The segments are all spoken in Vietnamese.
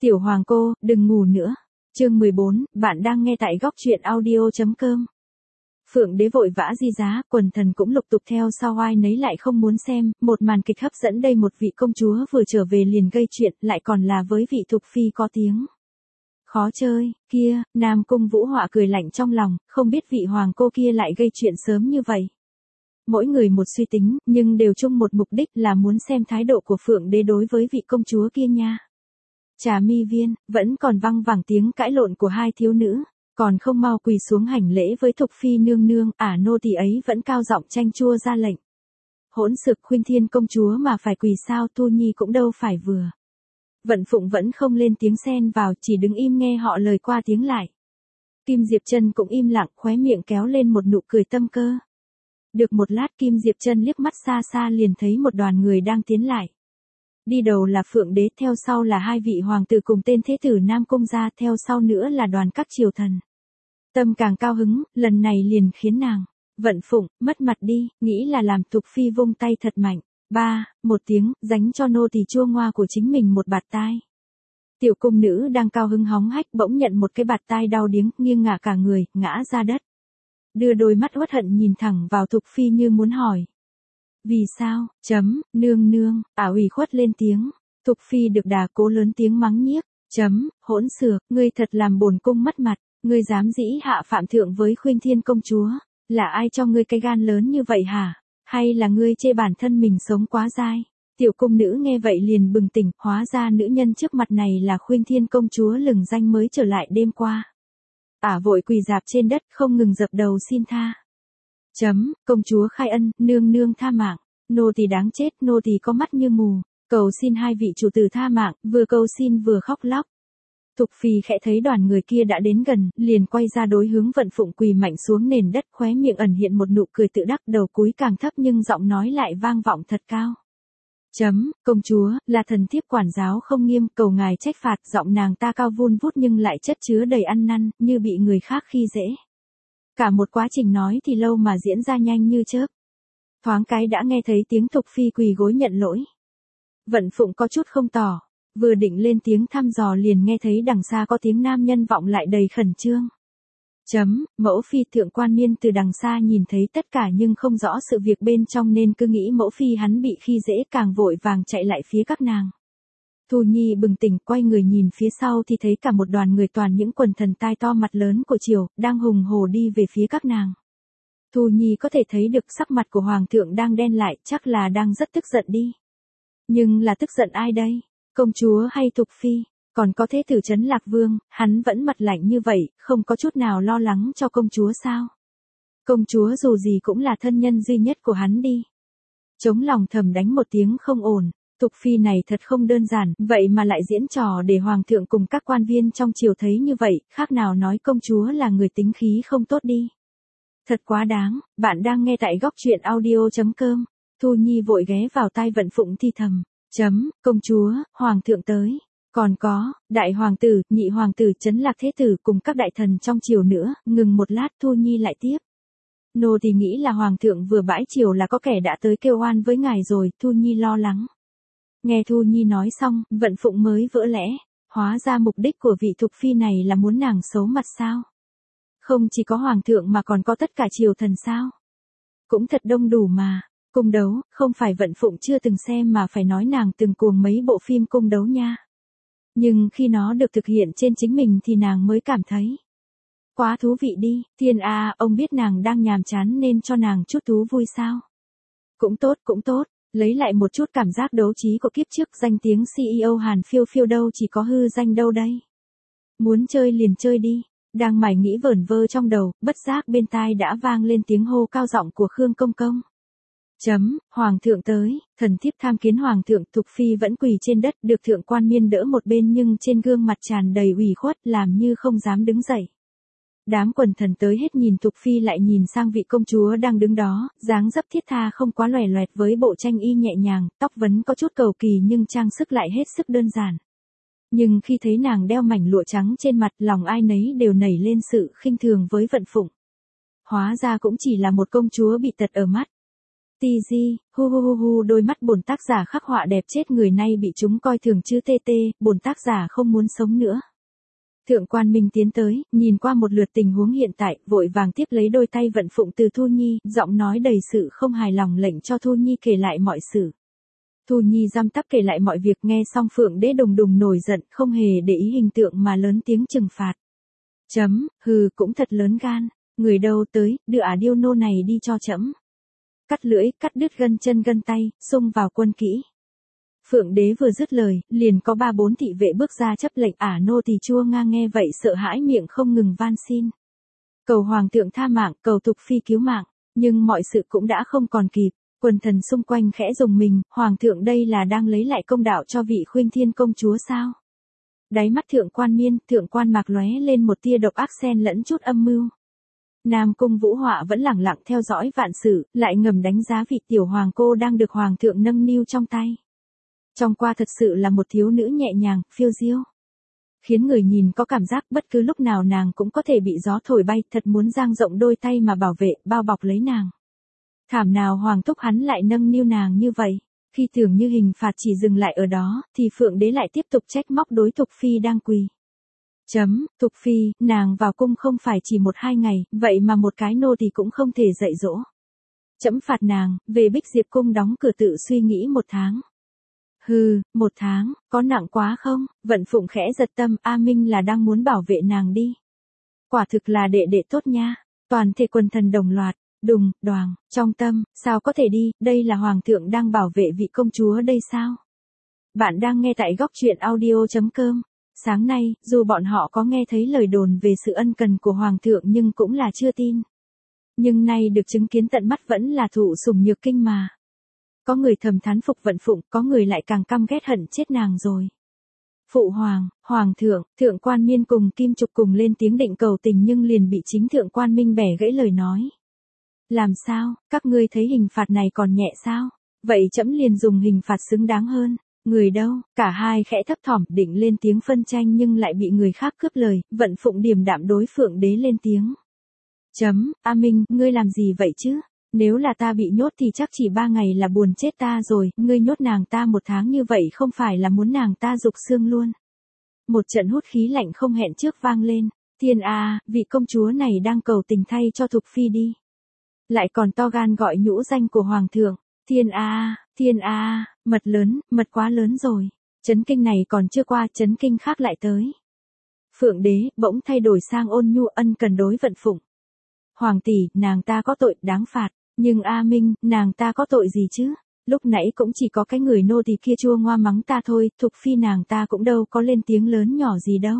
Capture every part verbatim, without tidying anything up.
Tiểu hoàng cô, đừng ngủ nữa. Chương mười bốn, bạn đang nghe tại góc truyện audio chấm com. Phượng đế vội vã di giá, quần thần cũng lục tục theo sau ai nấy lại không muốn xem, một màn kịch hấp dẫn đây một vị công chúa vừa trở về liền gây chuyện, lại còn là với vị Thục Phi có tiếng. Khó chơi, kia, Nam Cung Vũ Họa cười lạnh trong lòng, không biết vị hoàng cô kia lại gây chuyện sớm như vậy. Mỗi người một suy tính, nhưng đều chung một mục đích là muốn xem thái độ của Phượng đế đối với vị công chúa kia nha. Trà mi viên, vẫn còn văng vẳng tiếng cãi lộn của hai thiếu nữ, còn không mau quỳ xuống hành lễ với Thục Phi nương nương, ả nô tỳ ấy vẫn cao giọng tranh chua ra lệnh. Hỗn xược Khuynh Thiên công chúa mà phải quỳ sao, Thu Nhi cũng đâu phải vừa. Vận Phụng vẫn không lên tiếng xen vào, chỉ đứng im nghe họ lời qua tiếng lại. Kim Diệp Trân cũng im lặng, khóe miệng kéo lên một nụ cười tâm cơ. Được một lát Kim Diệp Trân liếc mắt xa xa liền thấy một đoàn người đang tiến lại. Đi đầu là Phượng đế, theo sau là hai vị hoàng tử cùng tên thế tử Nam Cung gia, theo sau nữa là đoàn các triều thần. Tâm càng cao hứng, lần này liền khiến nàng, Vận Phụng, mất mặt đi, nghĩ là làm Thục Phi vung tay thật mạnh. Ba, một tiếng, dánh cho nô tỳ chua ngoa của chính mình một bạt tai. Tiểu cung nữ đang cao hứng hóng hách bỗng nhận một cái bạt tai đau điếng, nghiêng ngả cả người, ngã ra đất. Đưa đôi mắt uất hận nhìn thẳng vào Thục Phi như muốn hỏi. Vì sao, chấm, nương nương, ả ủy khuất lên tiếng. Thục Phi được đà cố lớn tiếng mắng nhiếc, chấm, hỗn xược, ngươi thật làm bổn cung mất mặt, ngươi dám dĩ hạ phạm thượng với Khuynh Thiên công chúa, là ai cho ngươi cái gan lớn như vậy hả? Hay là ngươi chê bản thân mình sống quá dai? Tiểu cung nữ nghe vậy liền bừng tỉnh, hóa ra nữ nhân trước mặt này là Khuynh Thiên công chúa lừng danh mới trở lại đêm qua. Ả vội quỳ dạp trên đất không ngừng dập đầu xin tha. Chấm, công chúa khai ân, nương nương tha mạng, nô tỳ đáng chết, nô tỳ có mắt như mù, cầu xin hai vị chủ tử tha mạng, vừa cầu xin vừa khóc lóc. Thục Phi khẽ thấy đoàn người kia đã đến gần, liền quay ra đối hướng Vận Phụng quỳ mạnh xuống nền đất, khóe miệng ẩn hiện một nụ cười tự đắc, đầu cúi càng thấp nhưng giọng nói lại vang vọng thật cao. Chấm, công chúa, là thần thiếp quản giáo không nghiêm, cầu ngài trách phạt, giọng nàng ta cao vun vút nhưng lại chất chứa đầy ăn năn, như bị người khác khi dễ. Cả một quá trình nói thì lâu mà diễn ra nhanh như chớp. Thoáng cái đã nghe thấy tiếng Thục Phi quỳ gối nhận lỗi. Vận Phụng có chút không tỏ, vừa định lên tiếng thăm dò liền nghe thấy đằng xa có tiếng nam nhân vọng lại đầy khẩn trương. Chấm, mẫu phi thượng quan miên từ đằng xa nhìn thấy tất cả nhưng không rõ sự việc bên trong nên cứ nghĩ mẫu phi hắn bị khi dễ, càng vội vàng chạy lại phía các nàng. Thu Nhi bừng tỉnh quay người nhìn phía sau thì thấy cả một đoàn người toàn những quần thần tai to mặt lớn của triều, đang hùng hổ đi về phía các nàng. Thu Nhi có thể thấy được sắc mặt của hoàng thượng đang đen lại, chắc là đang rất tức giận đi. Nhưng là tức giận ai đây? Công chúa hay Thục Phi? Còn có thế tử Trấn Lạc Vương, hắn vẫn mặt lạnh như vậy, không có chút nào lo lắng cho công chúa sao? Công chúa dù gì cũng là thân nhân duy nhất của hắn đi. Chống lòng thầm đánh một tiếng không ổn. Thục Phi này thật không đơn giản, vậy mà lại diễn trò để hoàng thượng cùng các quan viên trong triều thấy như vậy, khác nào nói công chúa là người tính khí không tốt đi. Thật quá đáng, bạn đang nghe tại góc truyện audio chấm com. Thu Nhi vội ghé vào tai Vận Phụng thi thầm, chấm, công chúa, hoàng thượng tới. Còn có, đại hoàng tử, nhị hoàng tử, Trấn Lạc thế tử cùng các đại thần trong triều nữa, ngừng một lát Thu Nhi lại tiếp. Nô thì nghĩ là hoàng thượng vừa bãi triều là có kẻ đã tới kêu oan với ngài rồi, Thu Nhi lo lắng. Nghe Thu Nhi nói xong, Vận Phụng mới vỡ lẽ, hóa ra mục đích của vị Thục Phi này là muốn nàng xấu mặt sao? Không chỉ có hoàng thượng mà còn có tất cả triều thần sao? Cũng thật đông đủ mà, cung đấu, không phải Vận Phụng chưa từng xem mà phải nói nàng từng cuồng mấy bộ phim cung đấu nha. Nhưng khi nó được thực hiện trên chính mình thì nàng mới cảm thấy quá thú vị đi, thiên a, ông biết nàng đang nhàm chán nên cho nàng chút thú vui sao? Cũng tốt, cũng tốt. Lấy lại một chút cảm giác đấu trí của kiếp trước, danh tiếng xê e ô Hàn Phiêu Phiêu đâu chỉ có hư danh đâu đây. Muốn chơi liền chơi đi, đang mải nghĩ vẩn vơ trong đầu, bất giác bên tai đã vang lên tiếng hô cao giọng của Khương Công Công. Chấm, hoàng thượng tới, thần thiếp tham kiến hoàng thượng. Thục Phi vẫn quỳ trên đất, được thượng quan miên đỡ một bên nhưng trên gương mặt tràn đầy ủy khuất, làm như không dám đứng dậy. Đám quần thần tới hết nhìn Thục Phi lại nhìn sang vị công chúa đang đứng đó, dáng dấp thiết tha không quá loè loẹt với bộ tranh y nhẹ nhàng, tóc vấn có chút cầu kỳ nhưng trang sức lại hết sức đơn giản. Nhưng khi thấy nàng đeo mảnh lụa trắng trên mặt, lòng ai nấy đều nảy lên sự khinh thường với Vận Phụng. Hóa ra cũng chỉ là một công chúa bị tật ở mắt. tê giê, hu hu hu hu đôi mắt bổn tác giả khắc họa đẹp chết người nay bị chúng coi thường chứ tê tê, bổn tác giả không muốn sống nữa. Thượng quan Minh tiến tới, nhìn qua một lượt tình huống hiện tại, vội vàng tiếp lấy đôi tay vận phụng từ Thu Nhi, giọng nói đầy sự không hài lòng lệnh cho Thu Nhi kể lại mọi sự. Thu Nhi răm tắp kể lại mọi việc, nghe xong Phượng Đế đùng đùng nổi giận, không hề để ý hình tượng mà lớn tiếng trừng phạt. Chấm, hừ, cũng thật lớn gan, người đâu tới, đưa ả điêu nô này đi cho trẫm. Cắt lưỡi, cắt đứt gân chân gân tay, xung vào quân kỹ. Phượng Đế vừa dứt lời, liền có ba bốn thị vệ bước ra chấp lệnh. Ả nô tỳ chua nga nghe vậy sợ hãi miệng không ngừng van xin. Cầu hoàng thượng tha mạng, cầu Thục Phi cứu mạng, nhưng mọi sự cũng đã không còn kịp. Quần thần xung quanh khẽ rùng mình, hoàng thượng đây là đang lấy lại công đạo cho vị Khuynh Thiên công chúa sao? Đáy mắt thượng quan Miên, thượng quan Mạc lóe lên một tia độc ác xen lẫn chút âm mưu. Nam Cung Vũ Họa vẫn lẳng lặng theo dõi vạn sự, lại ngầm đánh giá vị tiểu hoàng cô đang được hoàng thượng nâng niu trong tay. Trong qua thật sự là một thiếu nữ nhẹ nhàng, phiêu diêu. Khiến người nhìn có cảm giác bất cứ lúc nào nàng cũng có thể bị gió thổi bay, thật muốn dang rộng đôi tay mà bảo vệ, bao bọc lấy nàng. Thảm nào hoàng thúc hắn lại nâng niu nàng như vậy, khi tưởng như hình phạt chỉ dừng lại ở đó, thì Phượng Đế lại tiếp tục trách móc đối Thục Phi đang quỳ. Chấm, Thục Phi, nàng vào cung không phải chỉ một hai ngày, vậy mà một cái nô thì cũng không thể dạy dỗ. Chấm phạt nàng, về Bích Diệp cung đóng cửa tự suy nghĩ một tháng. Hừ, một tháng, có nặng quá không? Vận Phụng khẽ giật tâm, A Minh là đang muốn bảo vệ nàng đi. Quả thực là đệ đệ tốt nha. Toàn thể quần thần đồng loạt, đùng, đoàng, trong tâm, sao có thể đi, đây là hoàng thượng đang bảo vệ vị công chúa đây sao? Bạn đang nghe tại góc truyện audio chấm com. Sáng nay, dù bọn họ có nghe thấy lời đồn về sự ân cần của hoàng thượng nhưng cũng là chưa tin. Nhưng nay được chứng kiến tận mắt vẫn là thụ sủng nhược kinh mà. Có người thầm thán phục Vận Phụng, có người lại càng căm ghét hận chết nàng rồi. Phụ hoàng, hoàng thượng, thượng quan Miên cùng Kim Trục cùng lên tiếng định cầu tình nhưng liền bị chính thượng quan Minh bẻ gãy lời nói. Làm sao, các ngươi thấy hình phạt này còn nhẹ sao? Vậy trẫm liền dùng hình phạt xứng đáng hơn. Người đâu? Cả hai khẽ thấp thỏm định lên tiếng phân tranh nhưng lại bị người khác cướp lời. Vận Phụng điềm đạm đối Phượng Đế lên tiếng. Chấm, A Minh, ngươi làm gì vậy chứ? Nếu là ta bị nhốt thì chắc chỉ ba ngày là buồn chết ta rồi, ngươi nhốt nàng ta một tháng như vậy không phải là muốn nàng ta rục xương luôn. Một trận hút khí lạnh không hẹn trước vang lên, thiên a, vị công chúa này đang cầu tình thay cho Thục Phi đi. Lại còn to gan gọi nhũ danh của hoàng thượng, thiên a, thiên a, mật lớn, mật quá lớn rồi, chấn kinh này còn chưa qua, chấn kinh khác lại tới. Phượng Đế bỗng thay đổi sang ôn nhu ân cần đối Vận Phụng. Hoàng tỷ, nàng ta có tội đáng phạt. Nhưng A Minh, nàng ta có tội gì chứ? Lúc nãy cũng chỉ có cái người nô tỳ kia chua ngoa mắng ta thôi, Thục Phi nàng ta cũng đâu có lên tiếng lớn nhỏ gì đâu.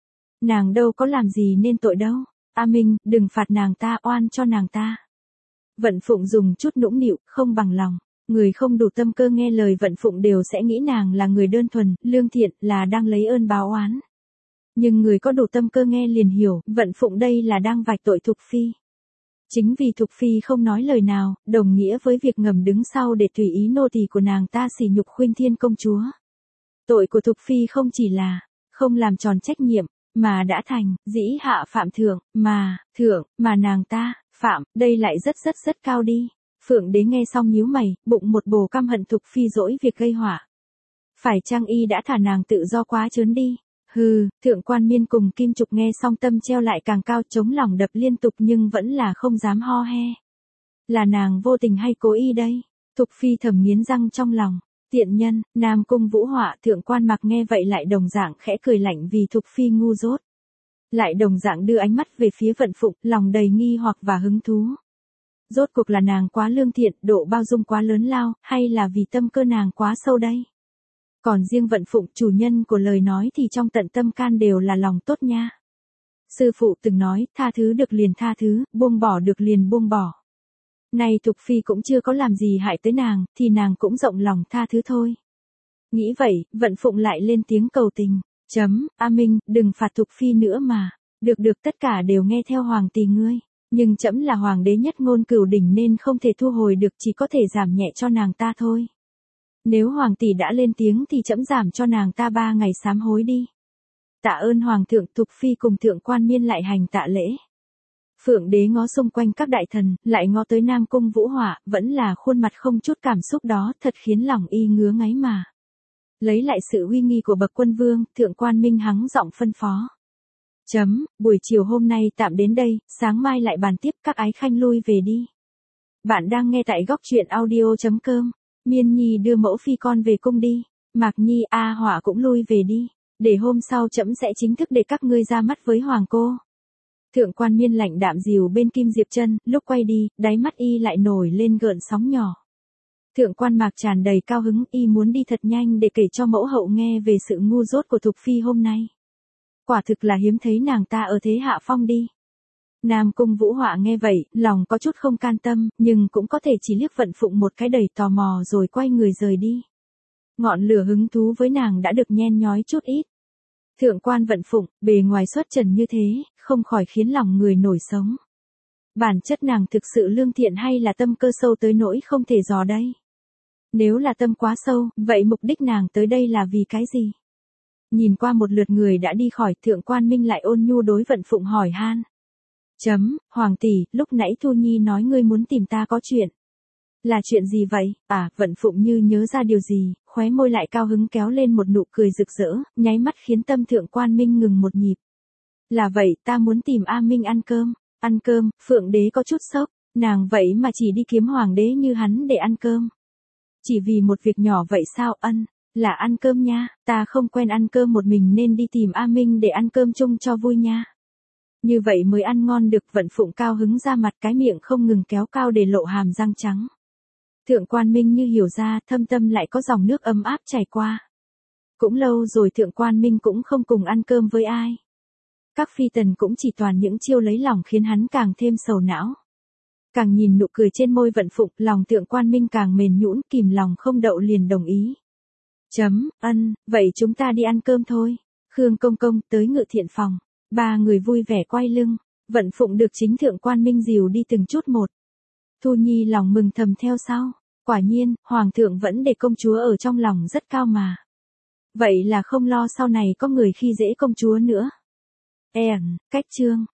Nàng đâu có làm gì nên tội đâu. A Minh, đừng phạt nàng ta, oan cho nàng ta. Vận Phụng dùng chút nũng nịu, không bằng lòng. Người không đủ tâm cơ nghe lời Vận Phụng đều sẽ nghĩ nàng là người đơn thuần, lương thiện, là đang lấy ơn báo oán. Nhưng người có đủ tâm cơ nghe liền hiểu, Vận Phụng đây là đang vạch tội Thục Phi. Chính vì Thục Phi không nói lời nào, đồng nghĩa với việc ngầm đứng sau để tùy ý nô tỳ của nàng ta sỉ nhục Khuynh Thiên công chúa. Tội của Thục Phi không chỉ là không làm tròn trách nhiệm, mà đã thành dĩ hạ phạm thượng, mà thượng, mà nàng ta phạm, đây lại rất rất rất cao đi. Phượng Đế nghe xong nhíu mày, bụng một bồ căm hận Thục Phi dỗi việc gây họa. Phải chăng y đã thả nàng tự do quá trớn đi? Hừ, thượng quan Miên cùng Kim Trục nghe xong tâm treo lại càng cao, chống lòng đập liên tục nhưng vẫn là không dám ho he. Là nàng vô tình hay cố ý đây? Thục Phi thầm nghiến răng trong lòng. Tiện nhân, Nam Cung Vũ Họa, thượng quan Mạc nghe vậy lại đồng dạng khẽ cười lạnh vì Thục Phi ngu dốt. Lại đồng dạng đưa ánh mắt về phía Vận Phụng, lòng đầy nghi hoặc và hứng thú. Rốt cuộc là nàng quá lương thiện, độ bao dung quá lớn lao, hay là vì tâm cơ nàng quá sâu đây? Còn riêng Vận Phụng, chủ nhân của lời nói thì trong tận tâm can đều là lòng tốt nha. Sư phụ từng nói, tha thứ được liền tha thứ, buông bỏ được liền buông bỏ. Nay Thục Phi cũng chưa có làm gì hại tới nàng, thì nàng cũng rộng lòng tha thứ thôi. Nghĩ vậy, Vận Phụng lại lên tiếng cầu tình. Chấm, A Minh, đừng phạt Thục Phi nữa mà. Được được tất cả đều nghe theo hoàng tỷ ngươi. Nhưng trẫm là hoàng đế nhất ngôn cửu đỉnh nên không thể thu hồi được, chỉ có thể giảm nhẹ cho nàng ta thôi. Nếu hoàng tỷ đã lên tiếng thì trẫm giảm cho nàng ta ba ngày sám hối đi. Tạ ơn hoàng thượng. Thục Phi cùng thượng quan Miên lại hành tạ lễ. Phượng đế ngó xung quanh các đại thần, lại ngó tới Nam Cung Vũ Họa, vẫn là khuôn mặt không chút cảm xúc đó, thật khiến lòng y ngứa ngáy mà. Lấy lại sự uy nghi của bậc quân vương, Thượng Quan Minh hắng giọng phân phó. Chấm, buổi chiều hôm nay tạm đến đây, sáng mai lại bàn tiếp, các ái khanh lui về đi. Bạn đang nghe tại góc truyện audio.com. Miên Nhi đưa mẫu phi con về cung đi. Mạc Nhi, A Hỏa cũng lui về đi. Để hôm sau trẫm sẽ chính thức để các ngươi ra mắt với hoàng cô. Thượng Quan Miên lạnh đạm dìu bên Kim Diệp Chân, lúc quay đi, đáy mắt y lại nổi lên gợn sóng nhỏ. Thượng Quan Mạc tràn đầy cao hứng, y muốn đi thật nhanh để kể cho mẫu hậu nghe về sự ngu dốt của Thục Phi hôm nay. Quả thực là hiếm thấy nàng ta ở thế hạ phong đi. Nam Cung Vũ Họa nghe vậy, lòng có chút không can tâm, nhưng cũng có thể chỉ liếc Vận Phụng một cái đầy tò mò rồi quay người rời đi. Ngọn lửa hứng thú với nàng đã được nhen nhói chút ít. Thượng quan Vận Phụng, bề ngoài xuất trần như thế, không khỏi khiến lòng người nổi sống. Bản chất nàng thực sự lương thiện hay là tâm cơ sâu tới nỗi không thể dò đây? Nếu là tâm quá sâu, vậy mục đích nàng tới đây là vì cái gì? Nhìn qua một lượt người đã đi khỏi, Thượng Quan Minh lại ôn nhu đối Vận Phụng hỏi han. Chấm, Hoàng tỷ, lúc nãy Thu Nhi nói ngươi muốn tìm ta có chuyện. Là chuyện gì vậy? À, Vận Phụng như nhớ ra điều gì, khóe môi lại cao hứng kéo lên một nụ cười rực rỡ, nháy mắt khiến tâm Thượng Quan Minh ngừng một nhịp. Là vậy, ta muốn tìm A Minh ăn cơm. Ăn cơm, Phượng đế có chút sốc, nàng vậy mà chỉ đi kiếm hoàng đế như hắn để ăn cơm. Chỉ vì một việc nhỏ vậy sao? Ân, là ăn cơm nha, ta không quen ăn cơm một mình nên đi tìm A Minh để ăn cơm chung cho vui nha. Như vậy mới ăn ngon được. Vận Phụng cao hứng ra mặt, cái miệng không ngừng kéo cao để lộ hàm răng trắng. Thượng Quan Minh như hiểu ra, thâm tâm lại có dòng nước ấm áp chảy qua. Cũng lâu rồi Thượng Quan Minh cũng không cùng ăn cơm với ai. Các phi tần cũng chỉ toàn những chiêu lấy lòng khiến hắn càng thêm sầu não. Càng nhìn nụ cười trên môi Vận Phụng, lòng Thượng Quan Minh càng mềm nhũn, kìm lòng không đậu liền đồng ý. Chấm, ân, vậy chúng ta đi ăn cơm thôi. Khương Công Công tới Ngự Thiện phòng. Ba người vui vẻ quay lưng. Vận Phụng được chính Thượng Quan Minh dìu đi từng chút một. Thu Nhi lòng mừng thầm theo sau. Quả nhiên, Hoàng thượng vẫn để công chúa ở trong lòng rất cao mà. Vậy là không lo sau này có người khi dễ công chúa nữa. En, cách chương.